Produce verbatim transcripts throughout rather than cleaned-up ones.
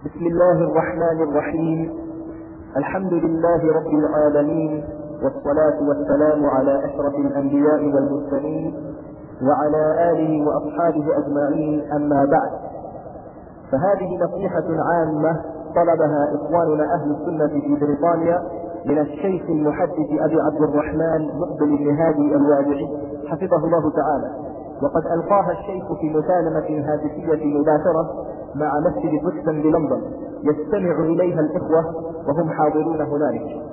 بسم الله الرحمن الرحيم. الحمد لله رب العالمين، والصلاة والسلام على أشرف الأنبياء والمرسلين وعلى آله وأصحابه أجمعين، أما بعد، فهذه نصيحة عامة طلبها إخواننا أهل السنة في بريطانيا من الشيخ المحدث أبي عبد الرحمن مقبل بن هادي الوادعي حفظه الله تعالى، وقد ألقاها الشيخ في مكالمة هاتفية مباشرة مع مسجد بوكسن بلندن يستمع إليها الإخوة وهم حاضرون هنالك.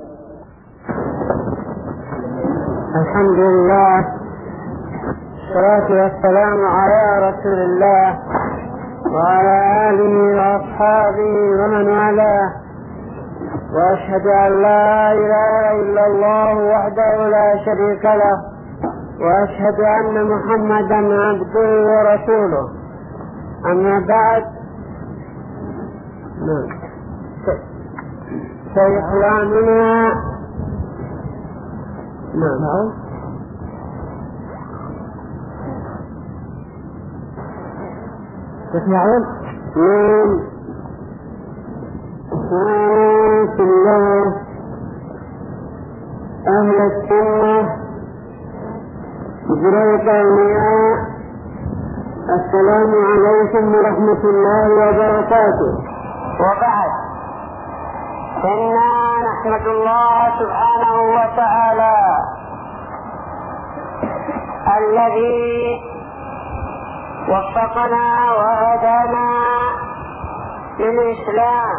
الحمد لله، والصلاة والسلام على رسول الله وعلى آله وأصحابه ومن والاه، وأشهد أن لا إله إلا الله وحده لا شريك له، وأشهد أن محمدا عبده ورسوله. أما بعد، سيحلامنا نعم تسمعون من في الله أهل السنة بريطانيا. السلام عليكم ورحمة الله وبركاته. وبعد، إنا نحمد الله سبحانه وتعالى الذي وفقنا وهدانا للإسلام،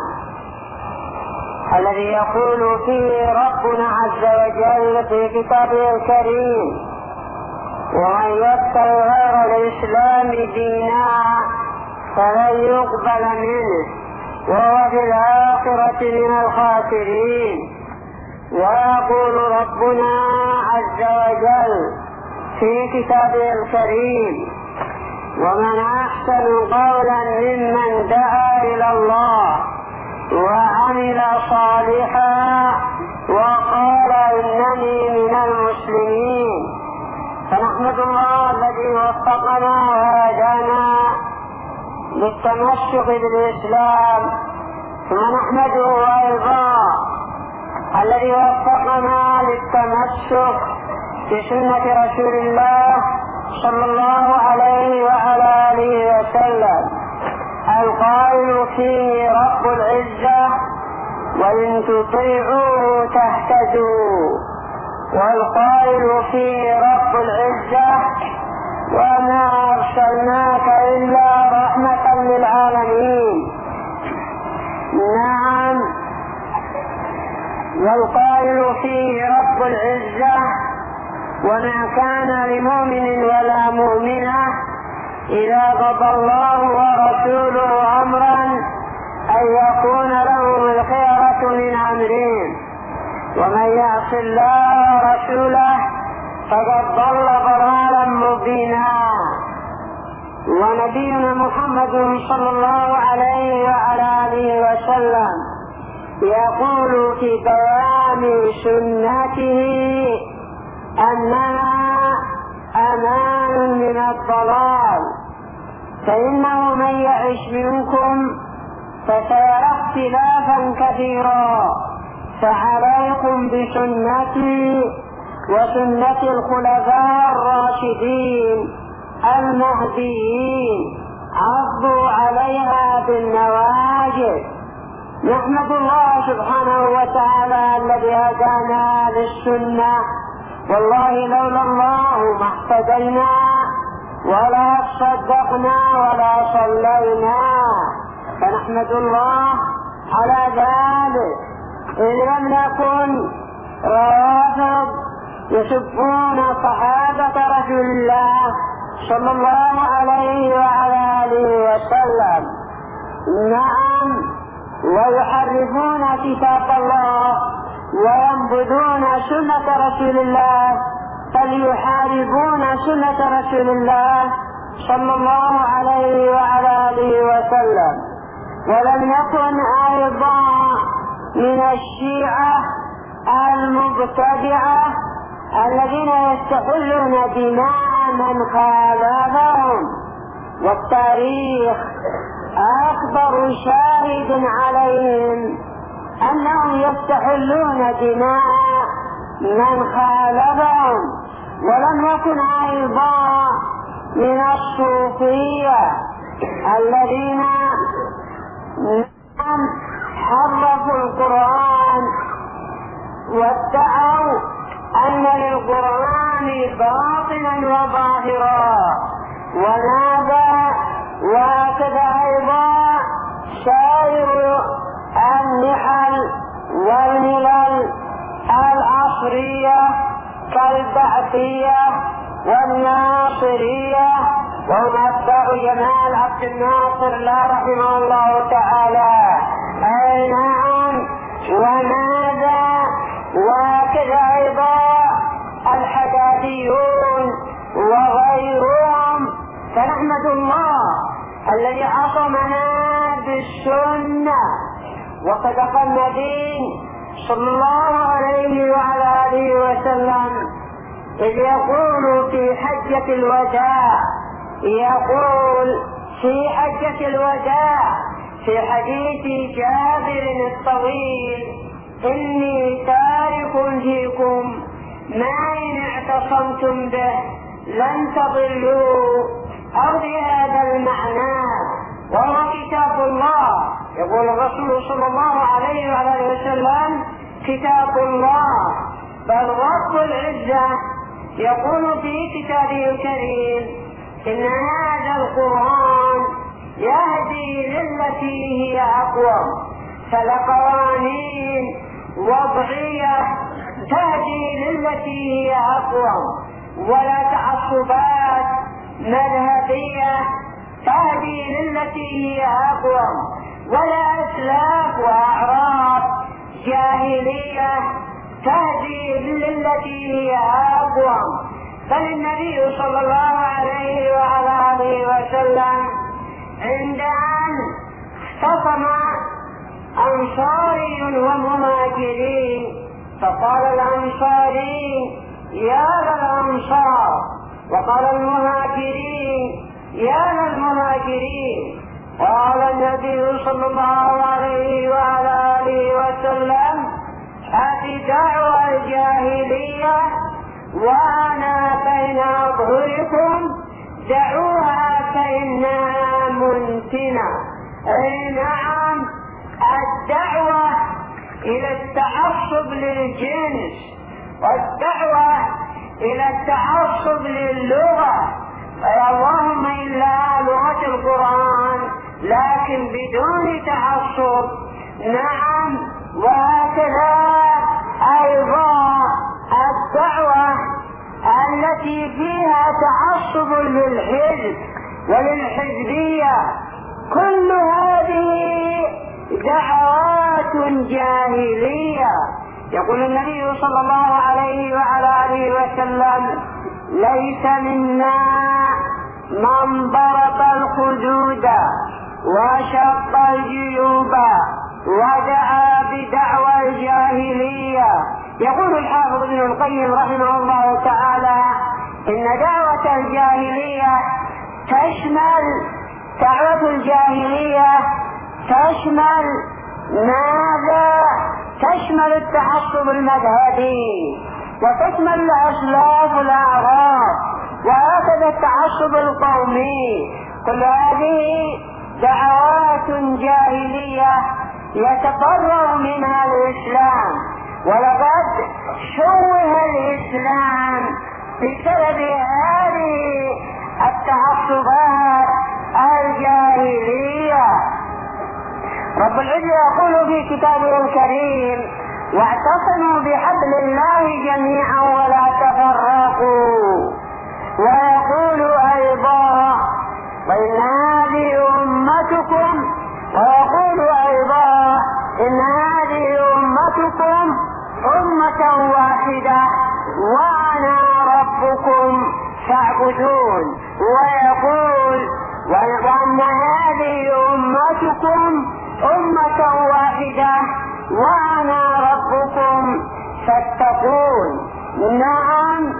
الذي يقول فيه ربنا عز وجل في كتابه الكريم: ومن يبتغي غير الإسلام دينا فلن يقبل منه وهو في الآخرة من الخاسرين. ويقول ربنا عز وجل في كتابه الكريم: ومن أحسن قولا ممن دعا إلى الله وعمل صالحا وقال إنني من المسلمين. فنحمد الله الذي وفقنا وهدانا للتمسك بالإسلام، ثم نحمده أيضا الذي وفقنا للتمسك بسنة رسول الله صلى الله عليه وعلى آله وسلم، القائل فيه رب العزة: وإن تطيعوه تهتدوا، والقائل فيه رب العزة: وما أرسلناك إلا رحمة للعالمين. نعم، والقائل فيه رب العزة: وما كان لمؤمن ولا مؤمنة إذا قضى الله ورسوله أمرا أن يكون لهم الخيرة من أمرهم، ومن يعص الله ورسوله فقد ضل ضلالا مبينا. ونبينا محمد صلى الله عليه وعلى آله وسلم يقول في بيان سنته أنها أمان من الضلال، فإنه من يعش منكم فسيرى اختلافا كثيرا، فعليكم بسنتي وسنة الخلفاء الراشدين المهديين، عضوا عليها بالنواجذ. نحمد الله سبحانه وتعالى الذي هدانا للسنة، والله لولا الله ما اهتدينا ولا صدقنا ولا صلينا، فنحمد الله على ذلك. إن لم نكن روافض يسبون صحابة رسول الله صلى الله عليه وعلى آله وسلم، نعم، ويحرفون كتاب الله وينبذون سنة رسول الله، فليحاربون سنة رسول الله صلى الله عليه وعلى آله وسلم. ولم يكن أيضا من الشيعة المبتدعة الذين يستحلون دماء من خالفهم، والتاريخ أكبر شاهد عليهم أنهم يستحلون دماء من خالفهم. ولم يكن أيضا من الصوفية الذين حرفوا القرآن وادعوا أن للقرآن باطنا وظاهرا، ونادى وهكذا أيضا سائر النحل والملل العصرية كالبعثية والناصرية، وهم أتباع جمال عبد الناصر لا رحمه الله تعالى. أي نعم. وماذا وكذا أيضا الحداثيون وغيرهم. فنحمد الله الذي عصمنا بالسنة. وصدق النبي صلى الله عليه وعلى آله وسلم إذ يقول في حجة الوداع، يقول في حجة الوداع في حديث جابر الطويل: إني تارك فيكم ما إن اعتصمتم به لن تضلوا، أو بهذا المعنى، وهو كتاب الله. يقول الرسول صلى الله عليه وعلى وسلم: كتاب الله. بل رب العزة يقول في كتابه الكريم: إن هذا القرآن يهدي للتي هي أقوم. فلقوانين وضعية تهدي للتي هي أقوم، ولا تعصبات مذهبية تهدي للتي هي أقوم، ولا أسلاف وأعراف جاهلية تهدي للتي هي أقوم. بل النبي صلى الله عليه وعلى آله وسلم عند أن اختصم أنصاري ومهاجرين فقال الأنصاري: يا للأنصار، وقال المهاجرين: يا للمهاجرين. قال النبي صلى الله عليه وعلى آله وسلم: هذه دعوة الجاهلية وأنا بين أظهركم، دعوها فإنها منتنة. أي نعم. الدعوة إلى التعصب للجنس، والدعوة إلى التعصب للغة، اللهم إلا لغة القرآن لكن بدون تعصب. نعم. وهكذا أيضا الدعوة التي فيها تعصب للحزب وللحزبية، كل هذه دعوات جاهلية. يقول النبي صلى الله عليه وعلى آله وسلم: ليس منا من ضرب الخدود وشق الجيوب ودعا بدعوى الجاهلية. يقول الحافظ ابن القيم رحمه الله تعالى: إن دعوة الجاهلية تشمل دعوة الجاهلية تشمل ماذا؟ تشمل التعصب المذهبي، وتشمل الأسلاف والأعراف، وهكذا التعصب القومي. كل هذه دعوات جاهلية يتفرغ منها الإسلام، ولقد شوه الإسلام بسبب هذه التعصبات الجاهلية. رب العزة يقول في كتابه الكريم: واعتصموا بحبل الله جميعا ولا تفرقوا. ويقول أيضا: وإن هذه أمتكم ويقول أيضا: إن هذه أمتكم أمة واحدة وأنا ربكم فاعبدون. ويقول: وأن هذه أمتكم أمة واحدة وأنا ربكم فاتقون. نعم.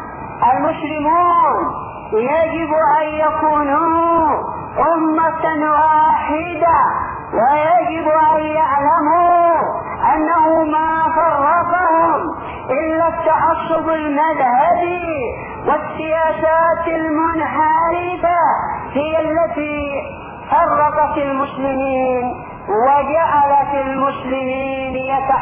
المسلمون يجب أن يكونوا أمة واحدة واحدة، ويجب أن يعلموا أنه ما فرقهم إلا التعصب المذهبي والسياسات المنحرفة هي التي فرقت المسلمين وجعلت المسلمين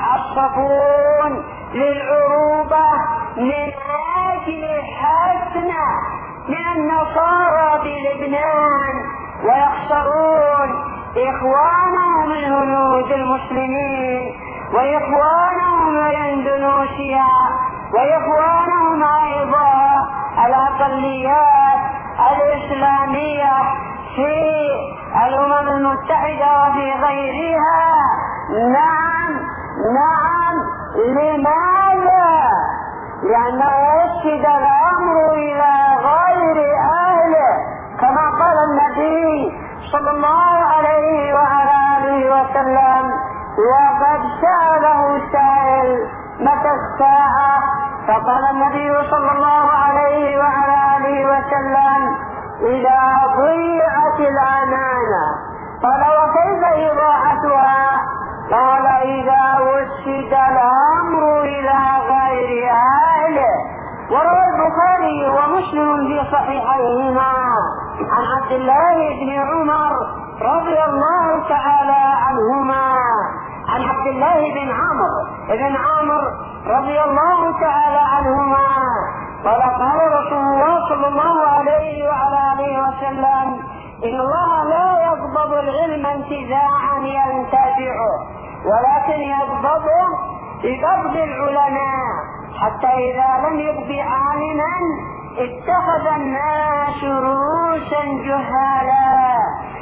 يتعصبون للعروبة من أجل حسنة من النصارى بلبنان، ويخسرون إخوانهم الهنود المسلمين وإخوانهم من إندونيسيا وإخوانهم أيضا الأقليات الإسلامية في الأمم المتحدة وفي غيرها. نعم نعم لماذا؟ لأنه وسد الأمر إلى غير أهله، كما قال النبي صلى الله عليه وعلى آله وسلم: وقد سأله سائل متى الساعة؟ فقال النبي صلى الله عليه وعلى آله وسلم: إذا ضيعت الأمانة. قال: وكيف إضاعتها؟ قال: إذا وسد الأمر إلى غير أهله. وروى البخاري ومسلم في صحيحيهما عن عبد الله بن عمر رضي الله تعالى عنهما عن عبد الله بن عمرو بن عمرو رضي الله تعالى عنهما قال: قال رسول الله صلى الله عليه وعلى آله وسلم: إن الله لا يقبض العلم انتزاعا ينتزعه، ولكن يقبضه بقبض العلماء، حتى إذا لم يبق عالما اتخذ الناس رؤوسا جهالا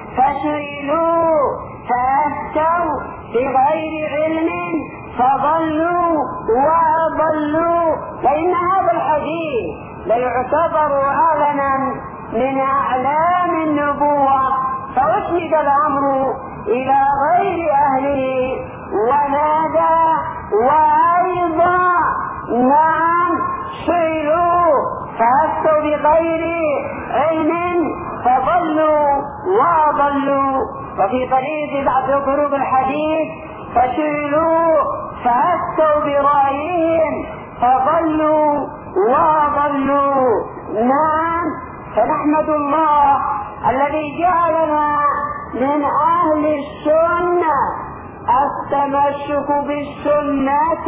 فسئلوا فأفتوا بغير علم فضلوا وأضلوا. فإن هذا الحديث ليعتبر أعلنا من أعلام النبوة، فأسند الأمر إلى غير أهله ونادى. وأيضا نعم سئلوا فأفتوا بغير علم فضلوا وأضلوا. وفي طريق بعض طرق الحديث: فسئلوا فأفتوا برأيهم فضلوا وأضلوا. نعم، فنحمد الله الذي جعلنا من أهل السنة. التمسك بالسنة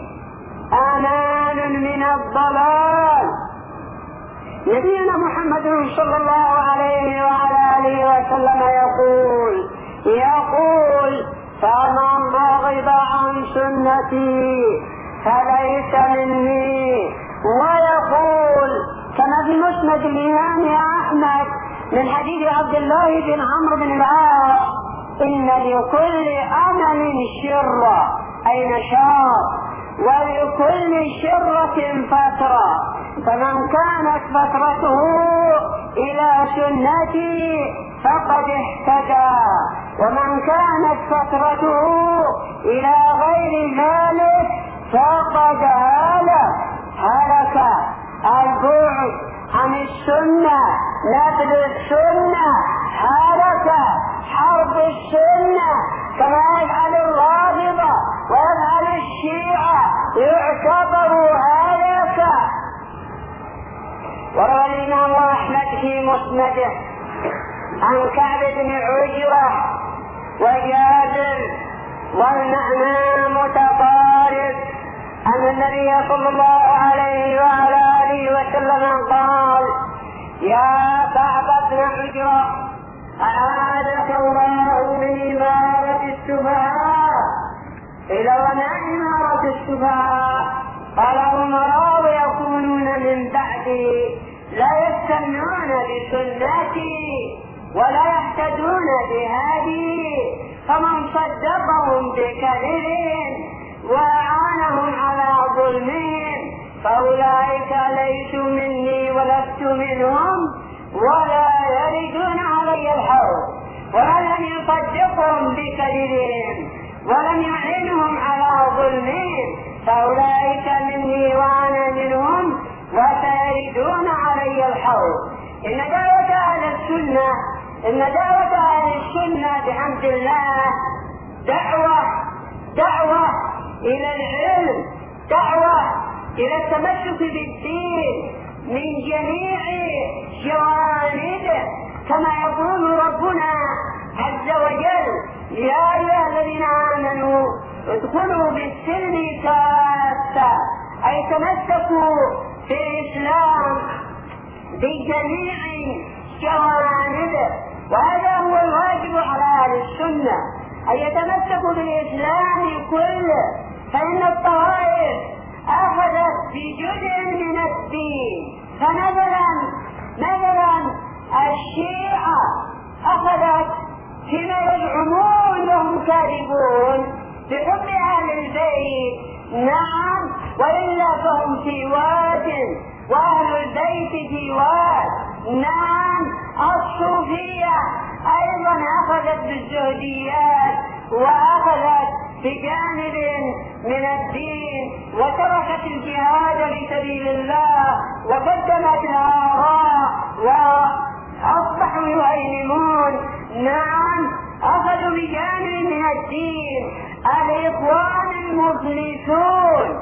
أمان من الضلال. نبينا محمد صلى الله عليه وعلى آله وسلم يقول يقول فمن رغب عن سنتي فليس مني. ويقول كما في مسند الإمام أحمد من حديث عبد الله بن عمرو بن العاص: إن لكل عمل شرة أي نشاط، ولكل شرة فترة، فمن كانت فترته إلى سنتي فقد اهتدى، ومن كانت فترته إلى غير ذلك فقد هلك. هلك البعد عن السنة، نبذ السنة، هلك حرب السنة كما يفعل الرافضة ويفعل الشيعة، يعتبر هلك. وروى الإمام أحمد في مسنده عن كعب بن عجرة وجابر والمعنى متقارب أن النبي صلى الله عليه وعلى آله وسلم قال: يا كعب بن عجرة، أعادك الله من إمارة السفهاء إلى وما إمارة السفهاء؟ قال: الأمراء يكونون من بعدي لا يستنون بسنتي ولا يهتدون بهدي، فمن صدقهم بكذبهم وأعانهم على ظلمهم فأولئك ليسوا مني ولست منهم ولا يردون علي الحوض. ومن لم يصدقهم بكذبهم ولم يعينهم على ظلمهم فأولئك مني وأنا منهم وسيردون علي الحوض. إن دعوة أهل السنة إن دعوة أهل السنة بحمد الله دعوة دعوة إلى العلم، دعوة إلى التمسك بالدين من جميع جوانبه، كما يقول ربنا عز وجل: يا أيها الذين آمنوا ادخلوا بالسلم كافة، أي تمسكوا بالإسلام بجميع جوانبه. وهذا هو الواجب على أهل السنة، أن يتمسكوا بالإسلام كله، فإن الطوائف أخذت بجزء من الدين. فمثلا مثلا الشيعة أخذت فيما يزعمون وهم كاذبون بحب أهل البيت، نعم، وإلا فهم في واد وأهل البيت في واد، نعم. الصوفية أيضا أخذت بالزهديات وأخذت بجانب من الدين وتركت الجهاد في سبيل الله وقدمت الآراء وأصبحوا يهيمنون، نعم. أخذوا بجانب من الدين. الإخوان المفلسون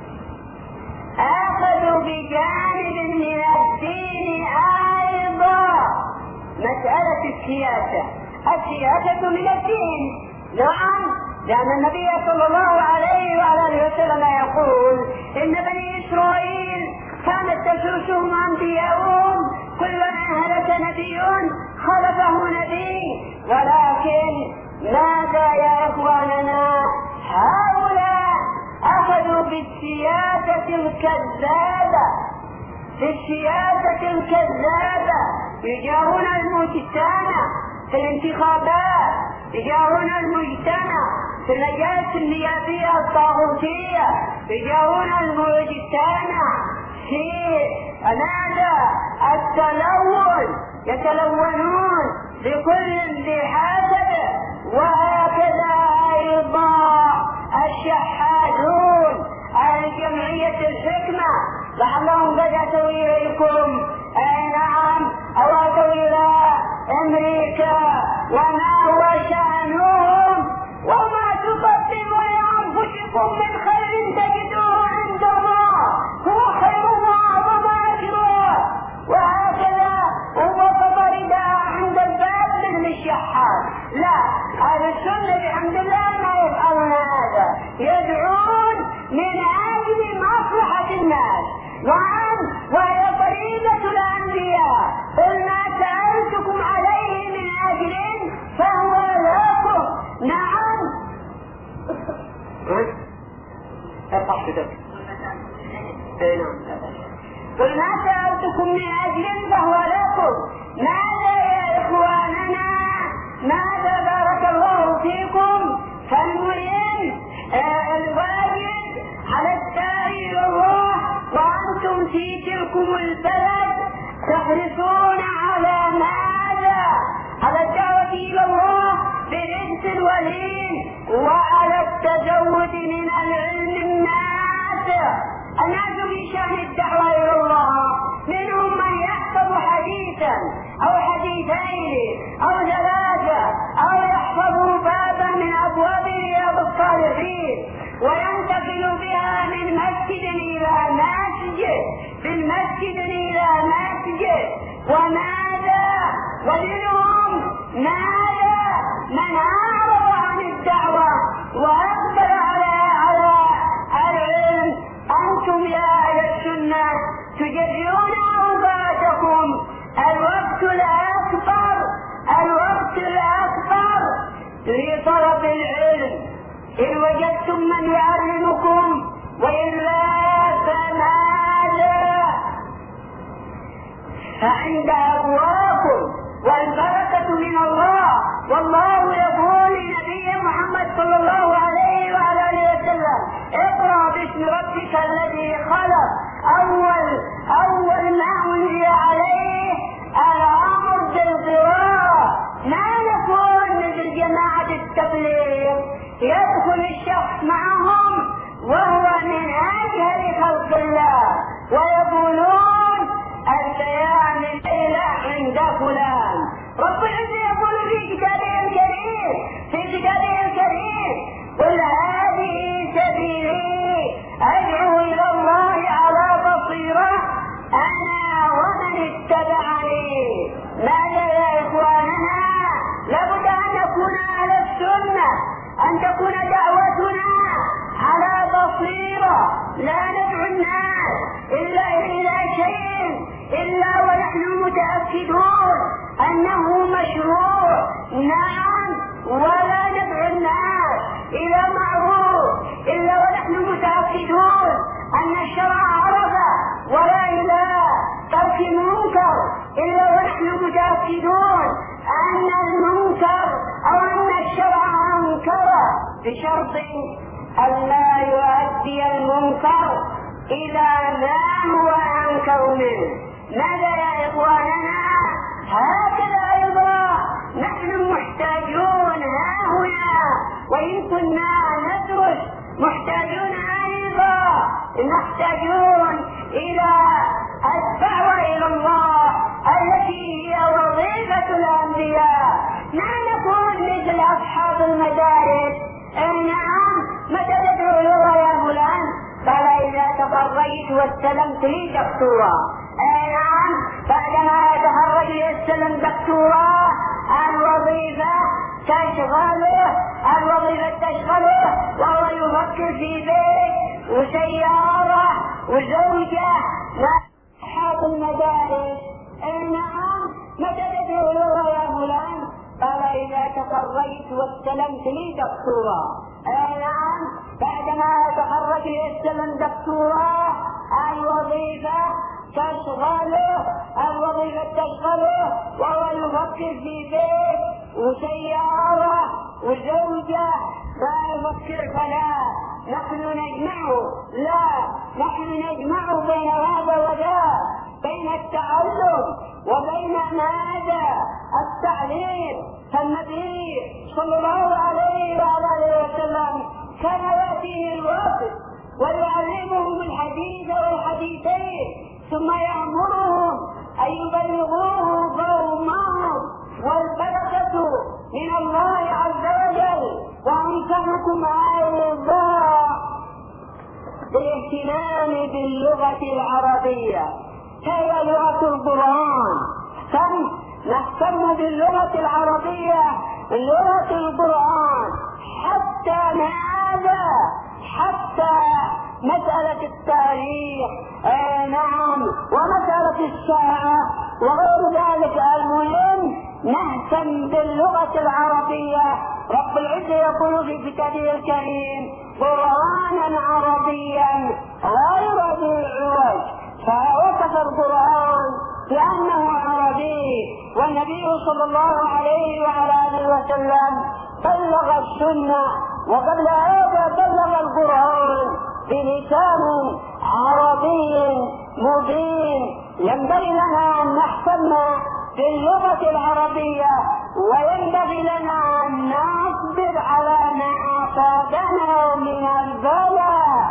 أخذوا بجانب من الدين أيضا مسألة السياسة. السياسة من الدين، نعم، لأن النبي صلى الله عليه وآله وسلم يقول: إن بني إسرائيل كانت تسوسهم أنبياؤهم، كلما هلك نبي خلفه نبي. ولكن ماذا يا إخواننا؟ هؤلاء أخذوا بالسياسة الكذابة، بالسياسة الكذابة، يجارون المجتمع في الانتخابات، يجارون المجتمع في اللجان النيابية الطاغوتية، يجارون المجتمع في ماذا؟ التلون، يتلونون لكل بحسبه. وهكذا أيضا الشحاذون، الجمعية الحكمة، لعلهم قد أتوا إليكم، أي نعم، أو أتوا إلى أمريكا، وما هو شأنهم؟ وما تقدموا لأنفسكم من خير تجدوه عند الله هو خير وأعظم أجرا. وهكذا هو فضل عند الباب مثل الشحاذ. لا، أهل السنة بحمد الله ما يفعلون هذا، يدعون من أجل مصلحة الناس، نعم، وهي طريقة الأنبياء. قل ما سألتكم عليه من أجل فهو لكم، نعم. قل ما سألتكم من أجل فهو لكم. ماذا يا إخواننا؟ ماذا بارك الله فيكم؟ فالمهم آه الواجب على الداعي إلى الله وأنتم في تلكم البلد تحرصون على ماذا؟ على الدعوة إلى الله برزق ولين، وعلى التزود من العلم النافع. الناس في شأن الدعوة إلى الله منهم من يحفظ حديثا أو حديثين أو ثلاثة، أو يحفظ بابا من أبواب رياض الصالحين وينتقل بها من مسجد إلى مسجد، من مسجد إلى مسجد. وماذا؟ ومنهم ماذا؟ من أعرض عن الدعوة وأقبل على على العلم. أنتم يا أهل السنة تجرون أوقاتكم، الوقت الأكبر الوقت الأكبر لطلب العلم، إن وجدتم من يعلمكم، وإلا فماذا؟ فعند أبواكم والبركة من الله. والله يقول لنبي محمد صلى الله عليه وعلى آله وسلم: اقرأ باسم ربك الذي خلق. أول أول ما أنزل عليه الأمر بالقراءة. ما نكون مثل جماعة التبليغ يدخل الشخص معهم وهو من أجهل خلق الله ويقولون البيان الليلة عند فلان. رب العزة متأكدون أنه مشروع، نعم، ولا ندعو الناس إلى معروف إلا ونحن متأكدون أن الشرع عرف، ولا إلى ترك منكر إلا ونحن متأكدون أن المنكر أو أن الشرع أنكر، بشرط أن لا يؤدي المنكر إلى ما هو أنكر منه. ماذا يا إخواننا؟ هكذا أيضا نحن محتاجون ها هنا، وإن كنا ندرس محتاجون أيضا نحتاجون إلى الدعوة إلى الله التي هي وظيفة الأنبياء. لا نكون مثل أصحاب المدارس، نعم، متى تدعو له يا فلان؟ قال إذا تخرجت واستلمت لي دكتوراه. نعم، بعدما يتخرج يستلم دكتوراه الوظيفة تشغله، الوظيفة تشغله وهو يفكر في بيت وسيارة وزوجة. أصحاب المدارس، نعم، متى تدعو له يا فلان؟ قال إذا تخرجت واستلمت لي دكتوراه. نعم، بعدما يتخرج يستلم دكتوراه الوظيفة تشغله، الوظيفة تشغله وهو يفكر في بيت وسيارة وزوجة. لا يفكر فلا نحن نجمعه، لا، نحن نجمعه بين هذا وذاك، بين التعلم وبين ماذا؟ التعليم. فالنبي صلى الله عليه وآله وسلم كان يأتيه الوافد ويعلمهم الحديث والحديثين، ثم يأمرهم أن يبلغوه قومهم، والبركة من الله عز وجل. وأنصحكم أيضا بالاهتمام باللغة العربية، هي لغة القرآن. ثم نهتم باللغة العربية، لغة القرآن، حتى ماذا؟ حتى مسألة التاريخ، آه نعم، ومسألة الساعة وغير ذلك. المهم نهتم باللغة العربية. رب العزة يقول في كتابه الكريم قرآنا عربيا غير ذي عوج، فوصف القرآن بأنه عربي. والنبي صلى الله عليه وعلى آله وسلم بلغ السنة، وقبل هذا بلغ القرآن بلسان عربي مبين. ينبغي لنا أن نهتم باللغة العربية، وينبغي لنا أن نصبر على ما أصابنا من البلاء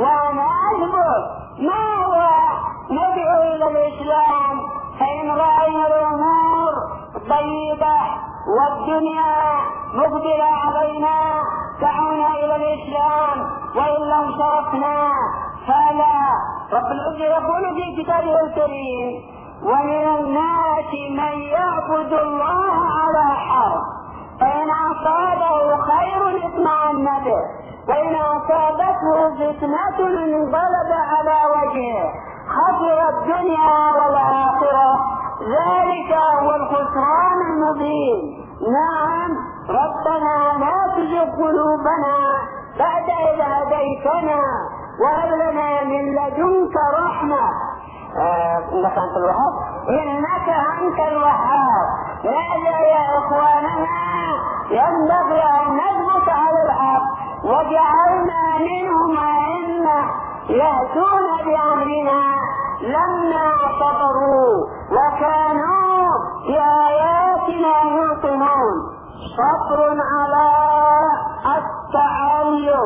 ونثبت. ما هو ندعو إلى الإسلام، فإن رأينا الأمور طيبة والدنيا مقبلة علينا دعونا إلى الإسلام، وإن لم صرفنا فلا. رب العزة يقول في كتابه الكريم ومن الناس من يعبد الله على حرف، فإن أصابه خير اطمأن به، وإن أصابته فتنة انقلب على وجهه، خسر الدنيا والآخرة، ذلك هو الخسران المبين. نعم، ربنا لا تزغ قلوبنا بعد إذ هديتنا وهب لنا من لدنك رحمة إنك أنت الوهاب إنك أنت الوهاب. ماذا يا إخواننا؟ ينبغي أن نثبت على الحق، وجعلنا منهم أئمة يهدون بأمرنا لما صبروا وكانوا بآياتنا يوقنون. صبر على التعلم،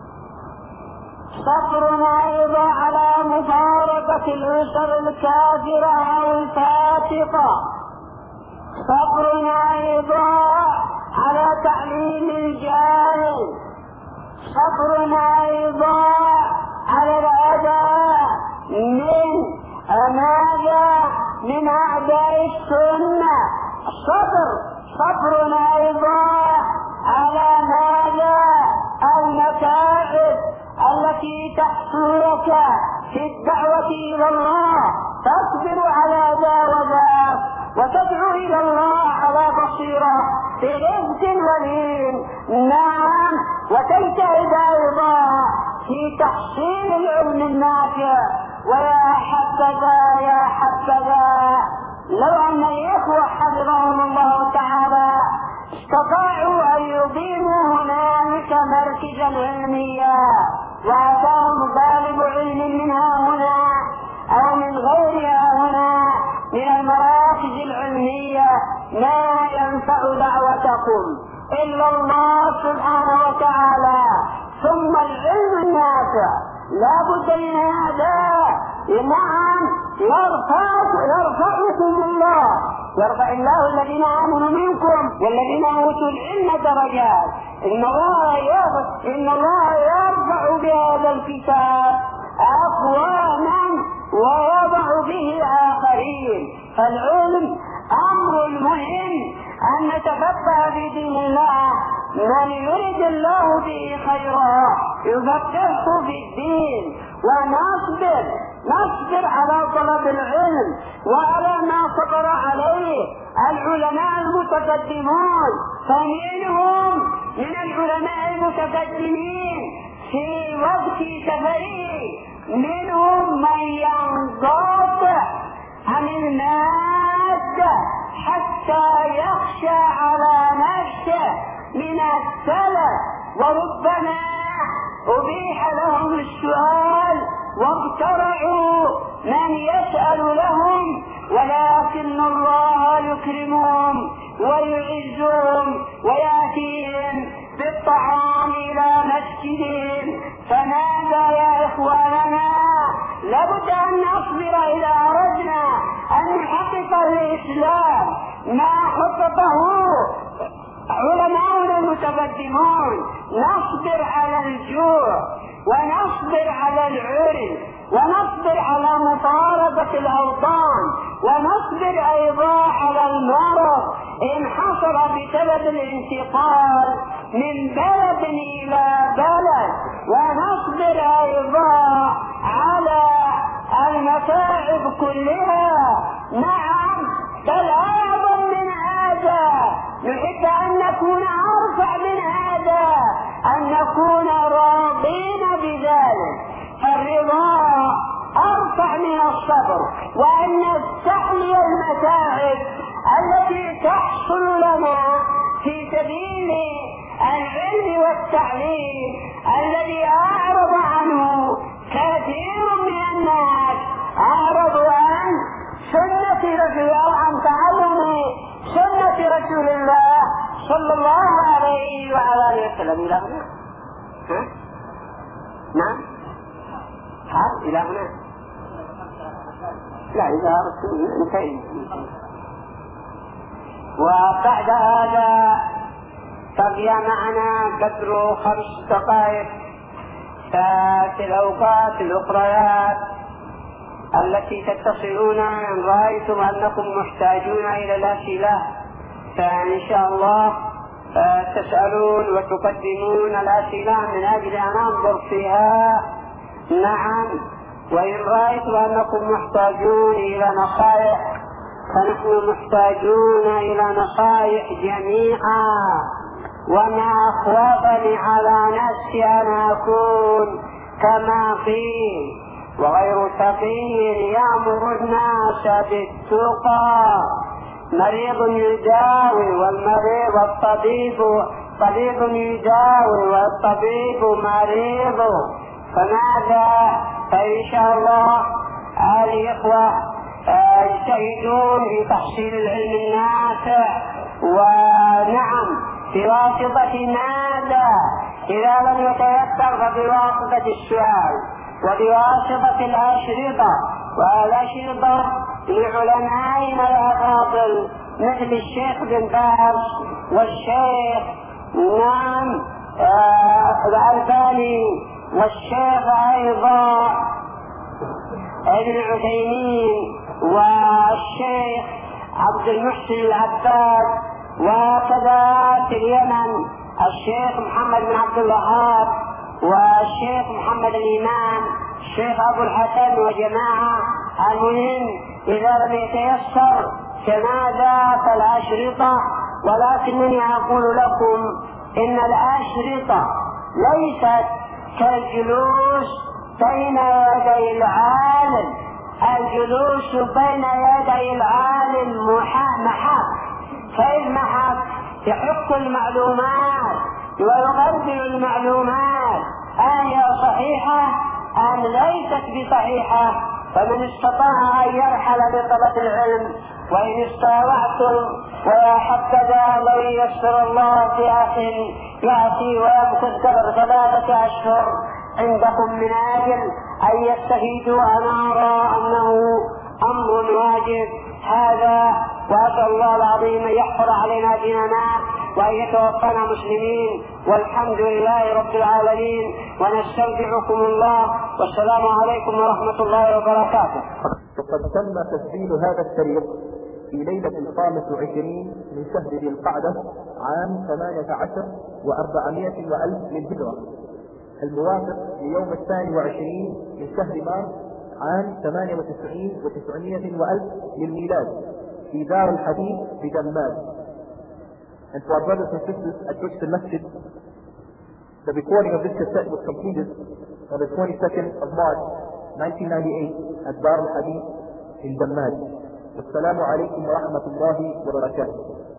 صبر أيضا على مفارقة الأسر الكافرة أو الفاسقة، صبر أيضا على تعليم الجاهل، صبر أيضا على الأذى من ماذا؟ من أعداء السنة. صبر صبر أيضا على ماذا؟ المتاعب التي تحصل لك في الدعوة إلى الله، تصبر على ذا وذاك. وتجتهد أيضا في تحصيل العلم النافع. ويا حبذا يا حبذا لو أن الإخوة حفظهم الله تعالى استطاعوا أن يقيموا هنالك مركزا علميا وأتاهم طالب علم منها هنا أو من غيرها هنا من المراكز العلمية ما ينفع دعوتكم إلا الله سبحانه وتعالى. ثم العلم النافع لا بد من هذا. نعم يرفع يرفعكم الله، يرفع الله الذين آمنوا منكم والذين أوتوا العلم درجات. إن الله يرفع إن الله يرفع بهذا الكتاب أقواما ويضع به آخرين. فالعلم أمر مهم أن نتفقه في دين الله. من يريد الله به خيرا يفقهه في الدين. ونصبر نصبر على طلب العلم وعلى ما صبر عليه العلماء المتقدمون. فمنهم من العلماء المتقدمين في وقت سفره منهم من ينقطع عن المادة حتى يخشى على نفسه من السلف، وربما أبيح لهم السؤال وابترعوا من يسأل لهم، ولكن الله يكرمهم ويعزهم ويأتيهم بالطعام إلى مسجدهم. فماذا يا إخواننا؟ لابد أن نصبر إذا أردنا أن نحقق الإسلام ما حققه علماؤنا المتقدمون. نصبر على الجوع ونصبر على العري ونصبر على مطاردة الأوطان ونصبر أيضا على المرض إن حصل بسبب الانتقال من بلد إلى بلد، ونصبر أيضا على المتاعب كلها. نعم بل أعظم من هذا نحب أن نكون أرفع من هذا، أن نكون راضين بذلك. فالرضا أرفع من الصبر، وأن نستحمل المتاعب التي تحصل لنا في سبيل العلم والتعليم الذي أعرض عنه كثير من الناس. أعرضوا عن سنة رسول الله، عن تعلم سنة رسول الله صلى الله عليه وعلى آله وسلم. إلى هنا؟ ها؟ نعم؟ حال إلى هنا؟ لا إذا رسول انتهي. وبعد هذا بقي معنا قدر خمس دقائق في الأوقات الأخريات التي تتصلون إن رأيتم أنكم محتاجون إلى الأسئلة، فإن شاء الله تسألون وتقدمون الأسئلة من أجل أن أنظر فيها. نعم، وإن رأيتم أنكم محتاجون إلى نصائح فنحن محتاجون إلى نصائح جميعا. وما أخوفني على نفسي أن أكون كما قيل وغير تقي يأمر الناس بالتقى. مريض يداوي والمريض والطبيب طبيب يداوي والطبيب مريض. فماذا؟ فإن شاء الله الإخوة يجتهدون في تحصيل العلم النافع. ونعم بواسطة ماذا؟ إذا لم يتيسر فبواسطة السؤال وبواسطة الأشرطة، والأشرطة لعلمائنا الأفاضل مثل الشيخ بن باز والشيخ نعم آه الألباني والشيخ أيضا ابن عثيمين والشيخ عبد المحسن العباد، وكذا في اليمن الشيخ محمد بن عبد الوهاب والشيخ محمد الإمام الشيخ أبو الحسن وجماعة. المهم إذا لم يتيسر فماذا؟ فالأشرطة. ولكنني أقول لكم إن الأشرطة ليست كالجلوس بين يدي العالم. الجلوس بين يدي العالم محك، كيف محك؟ يحك المعلومات ويقدر المعلومات أن هي صحيحة أم ليست بصحيحة. فمن استطاع أن يرحل بطلب العلم، وإن استطعتم ويا حبذا لو ييسر الله في أخ يأتي ويمكث قبل ثلاثة أشهر عندكم من أجل أن يستفيدوا. أنا أرى أنه أمر واجب هذا، وأسأل الله العظيم أن يحفظ علينا ديننا وأن يتوفانا مسلمين، والحمد لله رب العالمين، ونستودعكم الله، والسلام عليكم ورحمة الله وبركاته. وقد تم تسجيل هذا الشريط في ليلة الخامس وعشرين من شهر ذي القعدة عام ثمانية عشر وأربعمائة وألف للهجرة، الموافق ليوم الثاني وعشرين من شهر مارس عام ثمانية وتسعين وتسعمائة وألف للميلاد في دار الحديث بدمام. And to our brothers and sisters at Brixton Masjid, the recording of this cassette was completed on the twenty-second of March nineteen ninety-eight at Dar al-Hadith in Dammam. Wassalamu alaikum wa rahmatullahi wa barakatuh.